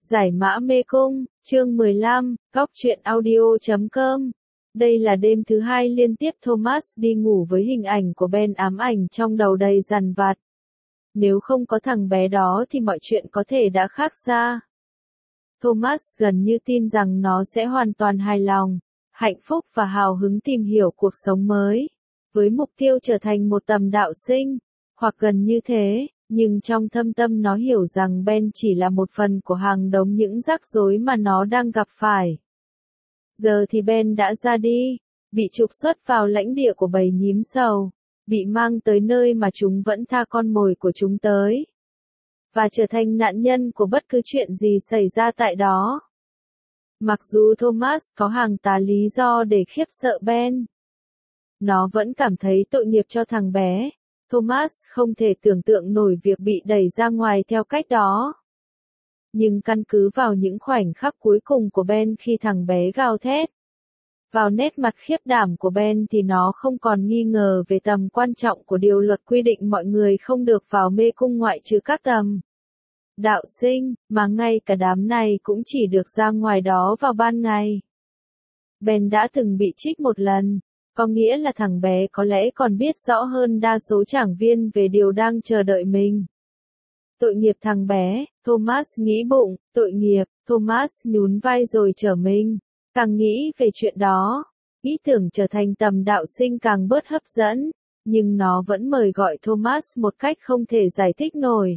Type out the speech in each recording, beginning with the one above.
Giải mã mê cung, chương 15, góc truyện audio.com. Đây là đêm thứ hai liên tiếp Thomas đi ngủ với hình ảnh của Ben ám ảnh trong đầu đầy dằn vặt. Nếu không có thằng bé đó thì mọi chuyện có thể đã khác xa. Thomas gần như tin rằng nó sẽ hoàn toàn hài lòng, hạnh phúc và hào hứng tìm hiểu cuộc sống mới, với mục tiêu trở thành một tầm đạo sinh, hoặc gần như thế. Nhưng trong thâm tâm nó hiểu rằng Ben chỉ là một phần của hàng đống những rắc rối mà nó đang gặp phải. Giờ thì Ben đã ra đi, bị trục xuất vào lãnh địa của bầy nhím sầu, bị mang tới nơi mà chúng vẫn tha con mồi của chúng tới, và trở thành nạn nhân của bất cứ chuyện gì xảy ra tại đó. Mặc dù Thomas có hàng tá lý do để khiếp sợ Ben, nó vẫn cảm thấy tội nghiệp cho thằng bé. Thomas không thể tưởng tượng nổi việc bị đẩy ra ngoài theo cách đó. Nhưng căn cứ vào những khoảnh khắc cuối cùng của Ben khi thằng bé gào thét, vào nét mặt khiếp đảm của Ben thì nó không còn nghi ngờ về tầm quan trọng của điều luật quy định mọi người không được vào mê cung ngoại trừ các tầm đạo sinh, mà ngay cả đám này cũng chỉ được ra ngoài đó vào ban ngày. Ben đã từng bị trích một lần. Có nghĩa là thằng bé có lẽ còn biết rõ hơn đa số giảng viên về điều đang chờ đợi mình. Tội nghiệp thằng bé, Thomas nghĩ bụng, tội nghiệp, Thomas nhún vai rồi trở mình. Càng nghĩ về chuyện đó, ý tưởng trở thành tầm đạo sinh càng bớt hấp dẫn, nhưng nó vẫn mời gọi Thomas một cách không thể giải thích nổi.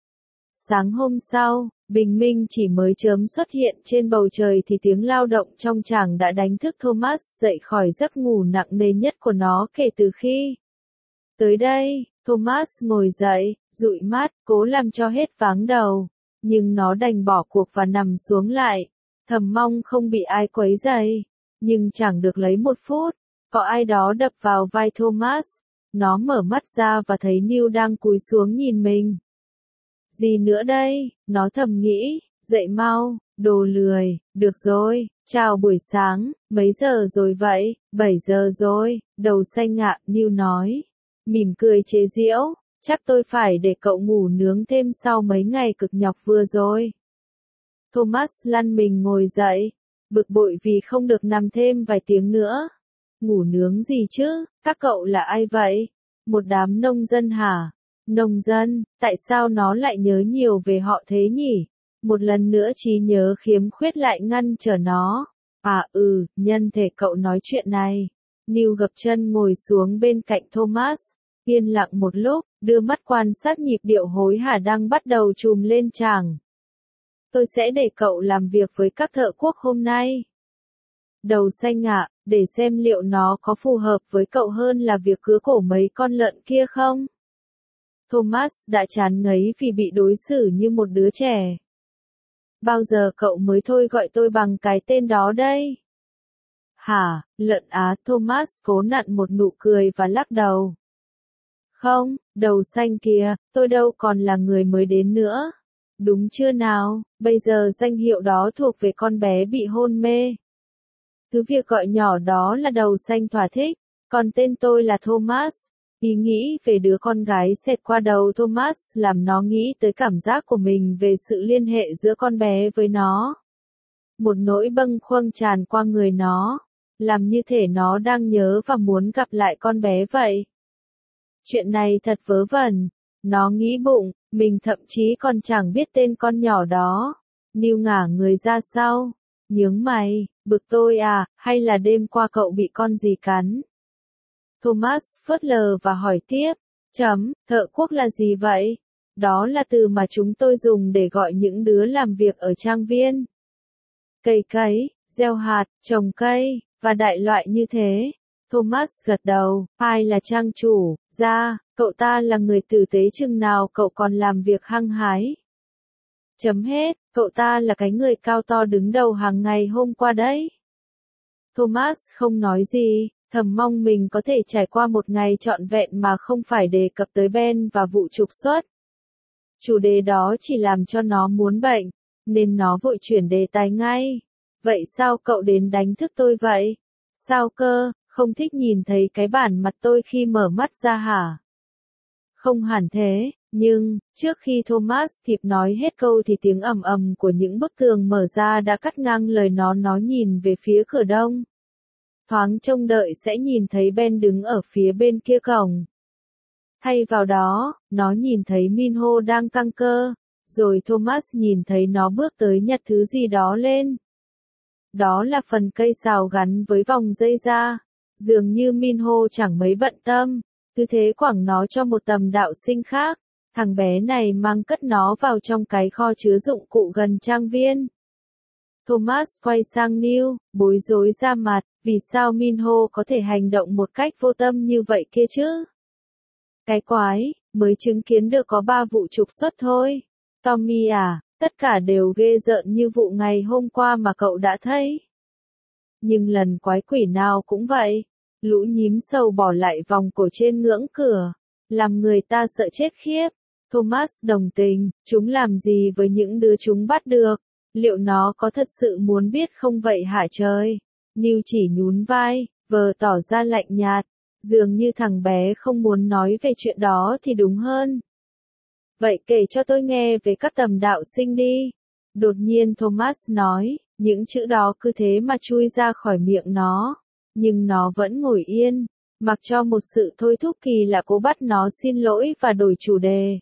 Sáng hôm sau, bình minh chỉ mới chớm xuất hiện trên bầu trời thì tiếng lao động trong tràng đã đánh thức Thomas dậy khỏi giấc ngủ nặng nề nhất của nó kể từ khi tới đây. Thomas ngồi dậy, dụi mắt, cố làm cho hết váng đầu, nhưng nó đành bỏ cuộc và nằm xuống lại, thầm mong không bị ai quấy rầy. Nhưng chẳng được lấy một phút, có ai đó đập vào vai Thomas. Nó mở mắt ra và thấy Neil đang cúi xuống nhìn mình. Gì nữa đây, nó thầm nghĩ, dậy mau, đồ lười, được rồi, chào buổi sáng, mấy giờ rồi vậy, 7 giờ rồi, đầu xanh ạ, Neil nói, mỉm cười chế giễu, chắc tôi phải để cậu ngủ nướng thêm sau mấy ngày cực nhọc vừa rồi. Thomas lăn mình ngồi dậy, bực bội vì không được nằm thêm vài tiếng nữa. Ngủ nướng gì chứ, các cậu là ai vậy? Một đám nông dân hả? Nông dân, tại sao nó lại nhớ nhiều về họ thế nhỉ? Một lần nữa trí nhớ khiếm khuyết lại ngăn trở nó. Nhân thể cậu nói chuyện này. Neil gập chân ngồi xuống bên cạnh Thomas, yên lặng một lúc, đưa mắt quan sát nhịp điệu hối hả đang bắt đầu trùm lên tràng. Tôi sẽ để cậu làm việc với các thợ cuốc hôm nay. Đầu xanh ạ, để xem liệu nó có phù hợp với cậu hơn là việc cứa cổ mấy con lợn kia không? Thomas đã chán ngấy vì bị đối xử như một đứa trẻ. Bao giờ cậu mới thôi gọi tôi bằng cái tên đó đây? Hả, lợn á, Thomas cố nặn một nụ cười và lắc đầu. Không, đầu xanh kìa, tôi đâu còn là người mới đến nữa. Đúng chưa nào, bây giờ danh hiệu đó thuộc về con bé bị hôn mê. Thứ việc gọi nhỏ đó là đầu xanh thỏa thích, còn tên tôi là Thomas. Ý nghĩ về đứa con gái xẹt qua đầu Thomas làm nó nghĩ tới cảm giác của mình về sự liên hệ giữa con bé với nó. Một nỗi bâng khuâng tràn qua người nó, làm như thể nó đang nhớ và muốn gặp lại con bé vậy. Chuyện này thật vớ vẩn, nó nghĩ bụng, mình thậm chí còn chẳng biết tên con nhỏ đó. Neil ngả người ra sau, nhướng mày, bực tôi à, hay là đêm qua cậu bị con gì cắn? Thomas phớt lờ và hỏi tiếp, thợ cuốc là gì vậy? Đó là từ mà chúng tôi dùng để gọi những đứa làm việc ở trang viên. Cày cấy, gieo hạt, trồng cây, và đại loại như thế. Thomas gật đầu, ai là trang chủ, cậu ta là người tử tế chừng nào cậu còn làm việc hăng hái. Cậu ta là cái người cao to đứng đầu hàng ngày hôm qua đấy. Thomas không nói gì. Thầm mong mình có thể trải qua một ngày trọn vẹn mà không phải đề cập tới Ben và vụ trục xuất. Chủ đề đó chỉ làm cho nó muốn bệnh, nên nó vội chuyển đề tài ngay. Vậy sao cậu đến đánh thức tôi vậy? Sao cơ, không thích nhìn thấy cái bản mặt tôi khi mở mắt ra hả? Không hẳn thế, Nhưng, trước khi Thomas kịp nói hết câu thì tiếng ầm ầm của những bức tường mở ra đã cắt ngang lời nó nhìn về phía cửa đông. Thoáng trông đợi sẽ nhìn thấy Ben đứng ở phía bên kia cổng. Thay vào đó, nó nhìn thấy Minho đang căng cơ, rồi Thomas nhìn thấy nó bước tới nhặt thứ gì đó lên. Đó là phần cây sào gắn với vòng dây da. Dường như Minho chẳng mấy bận tâm, cứ thế quẳng nó cho một tầm đạo sinh khác. Thằng bé này mang cất nó vào trong cái kho chứa dụng cụ gần trang viên. Thomas quay sang Neil, bối rối ra mặt, vì sao Minho có thể hành động một cách vô tâm như vậy kia chứ? Cái quái, mới chứng kiến được có 3 vụ trục xuất thôi. Tommy à, tất cả đều ghê rợn như vụ ngày hôm qua mà cậu đã thấy. Nhưng lần quái quỷ nào cũng vậy. Lũ nhím sầu bỏ lại vòng cổ trên ngưỡng cửa, làm người ta sợ chết khiếp. Thomas đồng tình, chúng làm gì với những đứa chúng bắt được? Liệu nó có thật sự muốn biết không vậy hả trời? Neil chỉ nhún vai, vờ tỏ ra lạnh nhạt. Dường như thằng bé không muốn nói về chuyện đó thì đúng hơn. Vậy kể cho tôi nghe về các tầm đạo sinh đi. Đột nhiên Thomas nói, những chữ đó cứ thế mà chui ra khỏi miệng nó. Nhưng nó vẫn ngồi yên, mặc cho một sự thôi thúc kỳ lạ cố bắt nó xin lỗi và đổi chủ đề.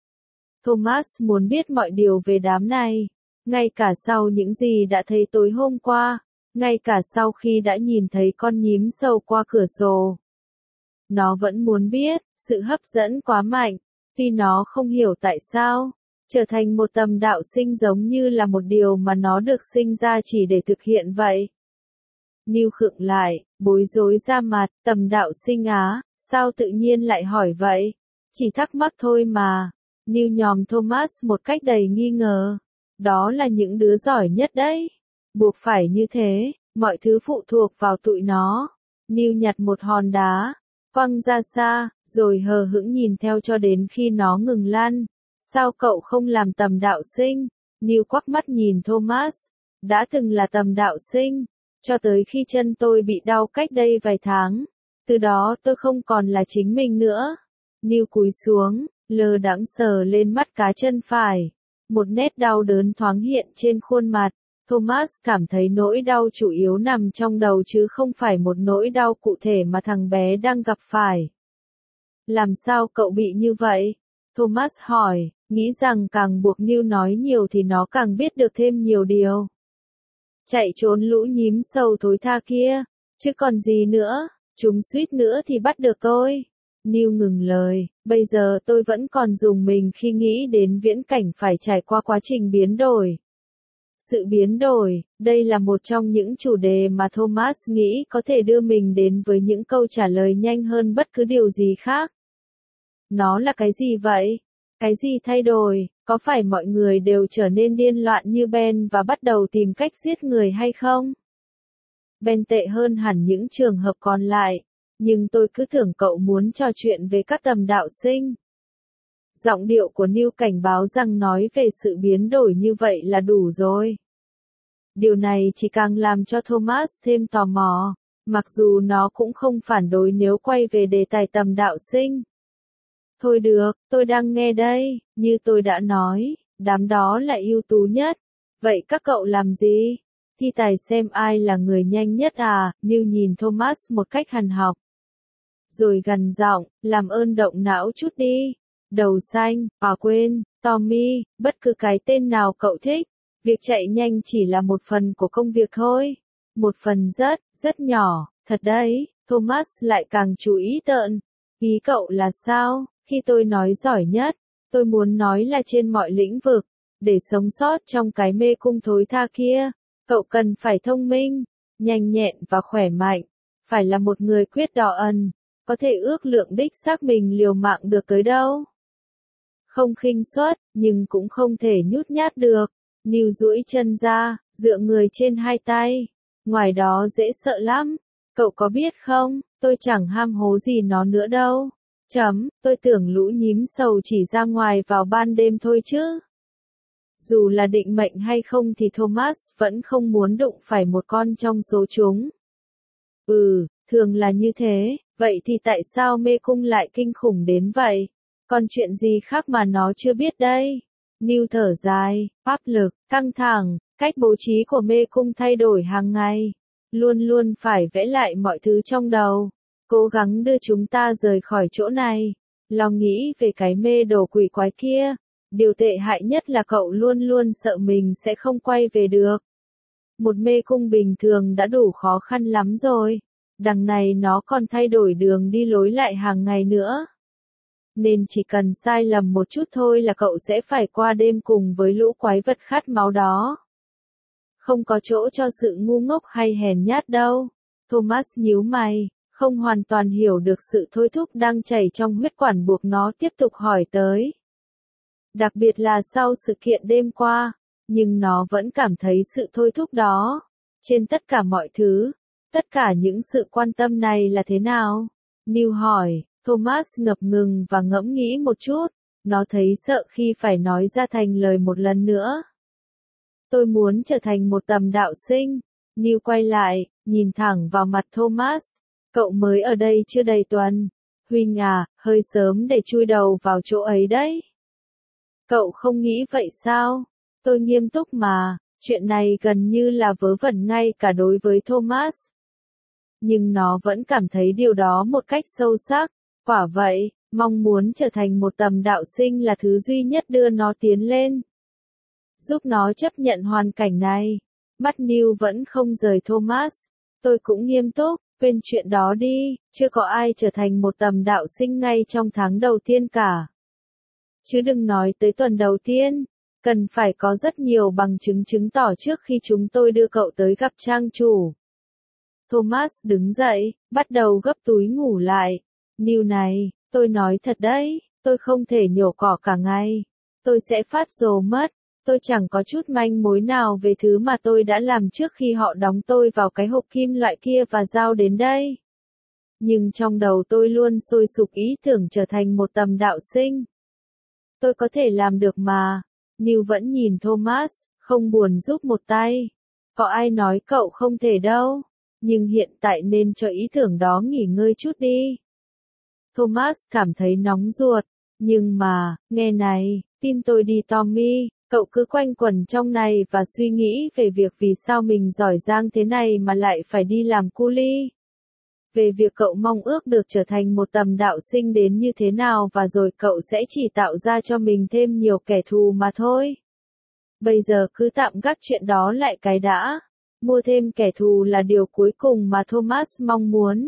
Thomas muốn biết mọi điều về đám này, ngay cả sau những gì đã thấy tối hôm qua, ngay cả sau khi đã nhìn thấy con nhím sầu qua cửa sổ. Nó vẫn muốn biết, sự hấp dẫn quá mạnh, tuy nó không hiểu tại sao, trở thành một tầm đạo sinh giống như là một điều mà nó được sinh ra chỉ để thực hiện vậy. Neil khựng lại, bối rối ra mặt, tầm đạo sinh á, sao tự nhiên lại hỏi vậy? Chỉ thắc mắc thôi mà. Neil nhòm Thomas một cách đầy nghi ngờ. Đó là những đứa giỏi nhất đấy. Buộc phải như thế, mọi thứ phụ thuộc vào tụi nó. Neil nhặt một hòn đá, quăng ra xa, rồi hờ hững nhìn theo cho đến khi nó ngừng lăn. Sao cậu không làm tầm đạo sinh? Neil quắc mắt nhìn Thomas. Đã từng là tầm đạo sinh, cho tới khi chân tôi bị đau cách đây vài tháng. Từ đó tôi không còn là chính mình nữa. Neil cúi xuống, lơ đãng sờ lên mắt cá chân phải. Một nét đau đớn thoáng hiện trên khuôn mặt. Thomas cảm thấy nỗi đau chủ yếu nằm trong đầu chứ không phải một nỗi đau cụ thể mà thằng bé đang gặp phải. Làm sao cậu bị như vậy? Thomas hỏi, nghĩ rằng càng buộc Neil nói nhiều thì nó càng biết được thêm nhiều điều. Chạy trốn lũ nhím sầu thối tha kia, chứ còn gì nữa, chúng suýt nữa thì bắt được tôi. Neil ngừng lời, bây giờ tôi vẫn còn dùng mình khi nghĩ đến viễn cảnh phải trải qua quá trình biến đổi. Sự biến đổi, đây là một trong những chủ đề mà Thomas nghĩ có thể đưa mình đến với những câu trả lời nhanh hơn bất cứ điều gì khác. Nó là cái gì vậy? Cái gì thay đổi? Có phải mọi người đều trở nên điên loạn như Ben và bắt đầu tìm cách giết người hay không? Ben tệ hơn hẳn những trường hợp còn lại, nhưng tôi cứ tưởng cậu muốn trò chuyện về các tầm đạo sinh. Giọng điệu của Neil cảnh báo rằng nói về sự biến đổi như vậy là đủ rồi. Điều này chỉ càng làm cho Thomas thêm tò mò, mặc dù nó cũng không phản đối nếu quay về đề tài tầm đạo sinh. Thôi được, tôi đang nghe đây, như tôi đã nói, đám đó là ưu tú nhất. Vậy các cậu làm gì? Thi tài xem ai là người nhanh nhất à? Neil nhìn Thomas một cách hằn học. Rồi gằn giọng, làm ơn động não chút đi. Đầu xanh, quên, Tommy, bất cứ cái tên nào cậu thích. Việc chạy nhanh chỉ là một phần của công việc thôi. Một phần rất nhỏ, thật đấy. Thomas lại càng chú ý tợn. Ý cậu là sao? Khi tôi nói giỏi nhất, tôi muốn nói là trên mọi lĩnh vực. Để sống sót trong cái mê cung thối tha kia, cậu cần phải thông minh, nhanh nhẹn và khỏe mạnh. Phải là một người quyết đỏ ẩn, có thể ước lượng đích xác mình liều mạng được tới đâu. Không khinh suất, nhưng cũng không thể nhút nhát được. Neil duỗi chân ra, dựa người trên hai tay. Ngoài đó dễ sợ lắm. Cậu có biết không, tôi chẳng ham hố gì nó nữa đâu. Tôi tưởng lũ nhím sầu chỉ ra ngoài vào ban đêm thôi chứ. Dù là định mệnh hay không thì Thomas vẫn không muốn đụng phải một con trong số chúng. Thường là như thế, vậy thì tại sao mê cung lại kinh khủng đến vậy? Còn chuyện gì khác mà nó chưa biết đây? Neil thở dài, áp lực, căng thẳng, cách bố trí của mê cung thay đổi hàng ngày. Luôn luôn phải vẽ lại mọi thứ trong đầu. Cố gắng đưa chúng ta rời khỏi chỗ này. Lo nghĩ về cái mê đồ quỷ quái kia. Điều tệ hại nhất là cậu luôn luôn sợ mình sẽ không quay về được. Một mê cung bình thường đã đủ khó khăn lắm rồi. Đằng này nó còn thay đổi đường đi lối lại hàng ngày nữa. Nên chỉ cần sai lầm một chút thôi là cậu sẽ phải qua đêm cùng với lũ quái vật khát máu đó. Không có chỗ cho sự ngu ngốc hay hèn nhát đâu. Thomas nhíu mày, không hoàn toàn hiểu được sự thôi thúc đang chảy trong huyết quản buộc nó tiếp tục hỏi tới. Đặc biệt là sau sự kiện đêm qua, nhưng nó vẫn cảm thấy sự thôi thúc đó. Trên tất cả mọi thứ, tất cả những sự quan tâm này là thế nào? Neil hỏi. Thomas ngập ngừng và ngẫm nghĩ một chút, nó thấy sợ khi phải nói ra thành lời một lần nữa. Tôi muốn trở thành một tầm đạo sinh. Neil quay lại, nhìn thẳng vào mặt Thomas. Cậu mới ở đây chưa đầy tuần. Huynh à, hơi sớm để chui đầu vào chỗ ấy đấy. Cậu không nghĩ vậy sao? Tôi nghiêm túc mà, chuyện này gần như là vớ vẩn ngay cả đối với Thomas. Nhưng nó vẫn cảm thấy điều đó một cách sâu sắc. Quả vậy, mong muốn trở thành một tầm đạo sinh là thứ duy nhất đưa nó tiến lên. Giúp nó chấp nhận hoàn cảnh này. Mắt Neil vẫn không rời Thomas. Tôi cũng nghiêm túc, quên chuyện đó đi, chưa có ai trở thành một tầm đạo sinh ngay trong tháng đầu tiên cả. Chứ đừng nói tới tuần đầu tiên, cần phải có rất nhiều bằng chứng chứng tỏ trước khi chúng tôi đưa cậu tới gặp trang chủ. Thomas đứng dậy, bắt đầu gấp túi ngủ lại. Neil này, tôi nói thật đấy, tôi không thể nhổ cỏ cả ngày. Tôi sẽ phát rồ mất. Tôi chẳng có chút manh mối nào về thứ mà tôi đã làm trước khi họ đóng tôi vào cái hộp kim loại kia và giao đến đây. Nhưng trong đầu tôi luôn sôi sục ý tưởng trở thành một tầm đạo sinh. Tôi có thể làm được mà. Neil vẫn nhìn Thomas, không buồn giúp một tay. Có ai nói cậu không thể đâu. Nhưng hiện tại nên cho ý tưởng đó nghỉ ngơi chút đi. Thomas cảm thấy nóng ruột. Nhưng mà, nghe này, tin tôi đi Tommy, cậu cứ quanh quẩn trong này và suy nghĩ về việc vì sao mình giỏi giang thế này mà lại phải đi làm cu li. Về việc cậu mong ước được trở thành một tầm đạo sinh đến như thế nào và rồi cậu sẽ chỉ tạo ra cho mình thêm nhiều kẻ thù mà thôi. Bây giờ cứ tạm gác chuyện đó lại cái đã. Mua thêm kẻ thù là điều cuối cùng mà Thomas mong muốn.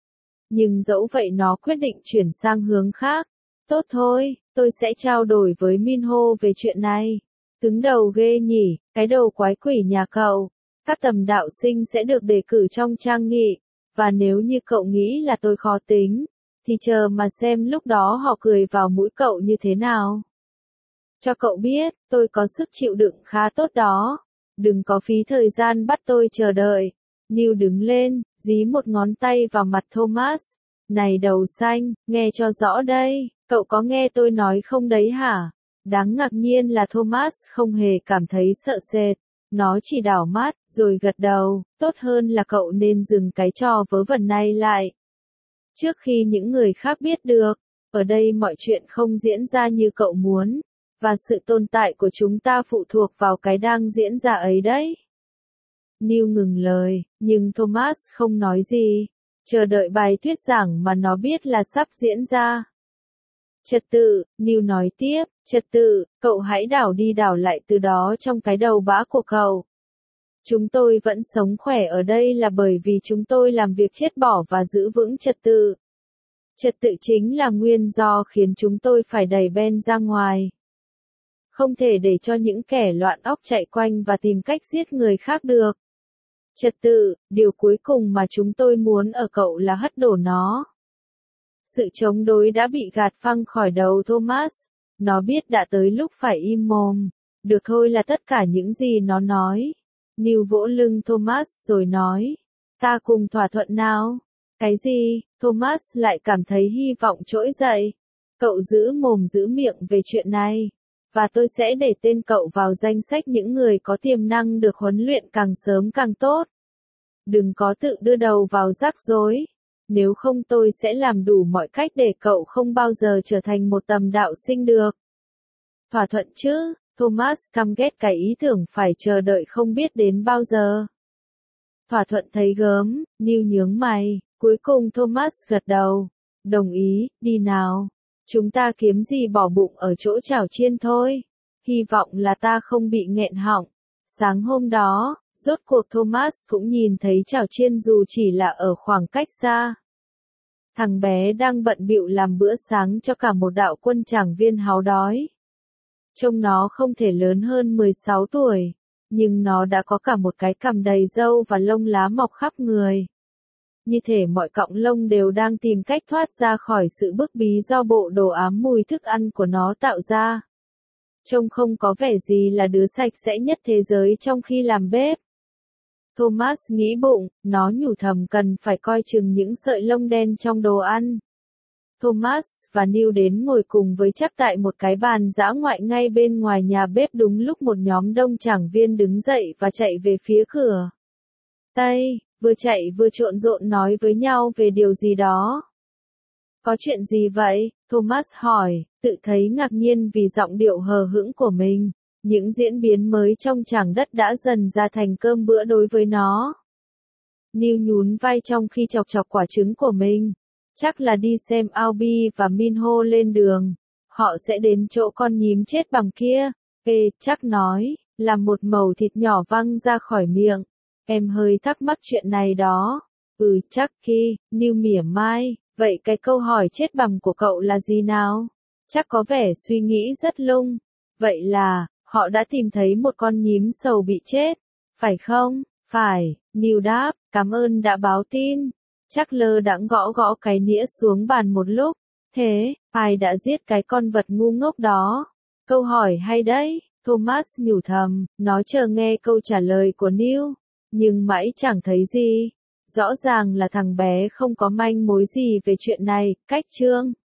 Nhưng dẫu vậy nó quyết định chuyển sang hướng khác. Tốt thôi, tôi sẽ trao đổi với Minho về chuyện này. Cứng đầu ghê nhỉ, cái đầu quái quỷ nhà cậu. Các tầm đạo sinh sẽ được đề cử trong trang nghị. Và nếu như cậu nghĩ là tôi khó tính, thì chờ mà xem lúc đó họ cười vào mũi cậu như thế nào. Cho cậu biết, tôi có sức chịu đựng khá tốt đó. Đừng có phí thời gian bắt tôi chờ đợi. Neil đứng lên, dí một ngón tay vào mặt Thomas. Này đầu xanh, nghe cho rõ đây, cậu có nghe tôi nói không đấy hả? Đáng ngạc nhiên là Thomas không hề cảm thấy sợ sệt. Nó chỉ đảo mắt, rồi gật đầu, tốt hơn là cậu nên dừng cái trò vớ vẩn này lại. Trước khi những người khác biết được, ở đây mọi chuyện không diễn ra như cậu muốn, và sự tồn tại của chúng ta phụ thuộc vào cái đang diễn ra ấy đấy. Neil ngừng lời, nhưng Thomas không nói gì, chờ đợi bài thuyết giảng mà nó biết là sắp diễn ra. Trật tự, Neil nói tiếp, trật tự, cậu hãy đảo đi đảo lại từ đó trong cái đầu bã của cậu. Chúng tôi vẫn sống khỏe ở đây là bởi vì chúng tôi làm việc chết bỏ và giữ vững trật tự. Trật tự chính là nguyên do khiến chúng tôi phải đẩy Ben ra ngoài. Không thể để cho những kẻ loạn óc chạy quanh và tìm cách giết người khác được. Trật tự, điều cuối cùng mà chúng tôi muốn ở cậu là hất đổ nó. Sự chống đối đã bị gạt phăng khỏi đầu Thomas. Nó biết đã tới lúc phải im mồm. Được thôi là tất cả những gì nó nói. Neil vỗ lưng Thomas rồi nói. Ta cùng thỏa thuận nào? Cái gì? Thomas lại cảm thấy hy vọng trỗi dậy. Cậu giữ mồm giữ miệng về chuyện này. Và tôi sẽ để tên cậu vào danh sách những người có tiềm năng được huấn luyện càng sớm càng tốt. Đừng có tự đưa đầu vào rắc rối. nếu không tôi sẽ làm đủ mọi cách để cậu không bao giờ trở thành một tầm đạo sinh được. Thỏa thuận chứ? Thomas căm ghét cái ý tưởng phải chờ đợi không biết đến bao giờ. Thỏa thuận thấy gớm, Neil nhướng mày, cuối cùng Thomas gật đầu. Đồng ý, đi nào. Chúng ta kiếm gì bỏ bụng ở chỗ chảo chiên thôi. Hy vọng là ta không bị nghẹn họng. Sáng hôm đó, rốt cuộc Thomas cũng nhìn thấy chảo chiên dù chỉ là ở khoảng cách xa. Thằng bé đang bận bịu làm bữa sáng cho cả một đạo quân tràng viên háo đói. Trông nó không thể lớn hơn 16 tuổi, nhưng nó đã có cả một cái cằm đầy râu và lông lá mọc khắp người. Như thể mọi cọng lông đều đang tìm cách thoát ra khỏi sự bức bí do bộ đồ ám mùi thức ăn của nó tạo ra. Trông không có vẻ gì là đứa sạch sẽ nhất thế giới trong khi làm bếp. Thomas nghĩ bụng, nó nhủ thầm cần phải coi chừng những sợi lông đen trong đồ ăn. Thomas và Neil đến ngồi cùng với Chuck tại một cái bàn dã ngoại ngay bên ngoài nhà bếp đúng lúc một nhóm đông trảng viên đứng dậy và chạy về phía cửa. Tây, vừa chạy vừa trộn rộn nói với nhau về điều gì đó. Có chuyện gì vậy? Thomas hỏi, tự thấy ngạc nhiên vì giọng điệu hờ hững của mình. Những diễn biến mới trong tràng đất đã dần ra thành cơm bữa đối với nó. Neil nhún vai trong khi chọc chọc quả trứng của mình. Chắc là đi xem Albie và Minho lên đường. Họ sẽ đến chỗ con nhím chết bằm kia. Chuck nói, làm một mẩu thịt nhỏ văng ra khỏi miệng. Em hơi thắc mắc chuyện này đó. Chucky, Neil mỉa mai. Vậy cái câu hỏi chết bằm của cậu là gì nào? Chắc có vẻ suy nghĩ rất lung. Vậy là, họ đã tìm thấy một con nhím sầu bị chết. Phải không? Phải, Neil đáp, cảm ơn đã báo tin. Chắc lơ đãng gõ gõ cái nĩa xuống bàn một lúc. Thế, ai đã giết cái con vật ngu ngốc đó? Câu hỏi hay đấy, Thomas nhủ thầm, nó chờ nghe câu trả lời của Neil. Nhưng mãi chẳng thấy gì. Rõ ràng là thằng bé không có manh mối gì về chuyện này, cách chương.